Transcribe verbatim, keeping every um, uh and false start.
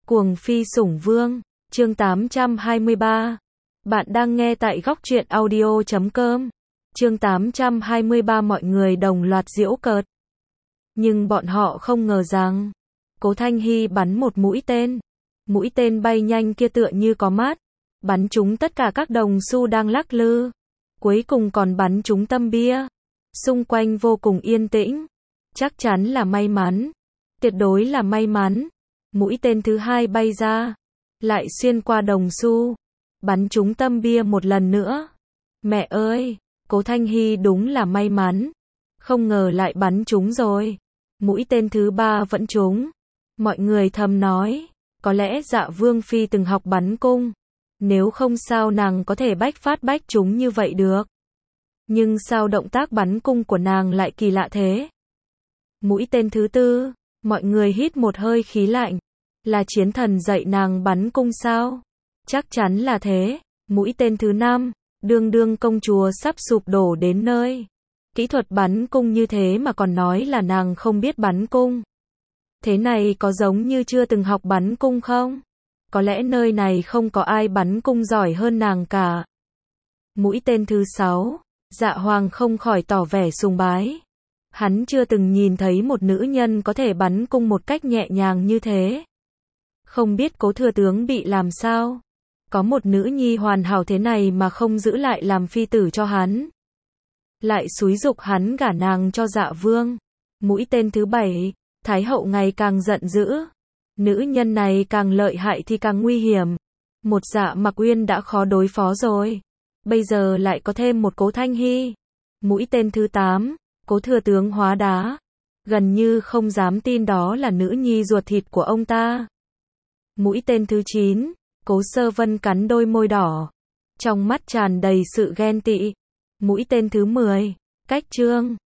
Cuồng phi sủng vương, chương tám trăm hai mươi ba. Bạn đang nghe tại góc truyện audio chấm com. Chương tám trăm hai mươi ba mọi người đồng loạt giễu cợt. Nhưng bọn họ không ngờ rằng, Cố Thanh Hy bắn một mũi tên. Mũi tên bay nhanh kia tựa như có mát, bắn trúng tất cả các đồng xu đang lắc lư. Cuối cùng còn bắn trúng tâm bia. Xung quanh vô cùng yên tĩnh. Chắc chắn là may mắn. Tuyệt đối là may mắn. Mũi tên thứ hai bay ra, lại xuyên qua đồng xu, bắn trúng tâm bia một lần nữa. Mẹ ơi, Cố Thanh Hy đúng là may mắn. Không ngờ lại bắn trúng rồi. Mũi tên thứ ba vẫn trúng. Mọi người thầm nói, có lẽ Dạ Vương Phi từng học bắn cung. Nếu không sao nàng có thể bách phát bách trúng như vậy được. Nhưng sao động tác bắn cung của nàng lại kỳ lạ thế? Mũi tên thứ tư, mọi người hít một hơi khí lạnh. Là chiến thần dạy nàng bắn cung sao? Chắc chắn là thế. Mũi tên thứ năm, đương đương công chúa sắp sụp đổ đến nơi. Kỹ thuật bắn cung như thế mà còn nói là nàng không biết bắn cung. Thế này có giống như chưa từng học bắn cung không? Có lẽ nơi này không có ai bắn cung giỏi hơn nàng cả. Mũi tên thứ sáu, Dạ Hoàng không khỏi tỏ vẻ sùng bái. Hắn chưa từng nhìn thấy một nữ nhân có thể bắn cung một cách nhẹ nhàng như thế. Không biết Cố thừa tướng bị làm sao? Có một nữ nhi hoàn hảo thế này mà không giữ lại làm phi tử cho hắn. Lại xúi giục hắn gả nàng cho Dạ Vương. Mũi tên thứ bảy, Thái hậu ngày càng giận dữ. Nữ nhân này càng lợi hại thì càng nguy hiểm. Một Dạ Mặc Uyên đã khó đối phó rồi. Bây giờ lại có thêm một Cố Thanh Hy. Mũi tên thứ tám, Cố thừa tướng hóa đá. Gần như không dám tin đó là nữ nhi ruột thịt của ông ta. Mũi tên thứ chín, Cố Sơ Vân cắn đôi môi đỏ. Trong mắt tràn đầy sự ghen tị. Mũi tên thứ mười, Cách Trương.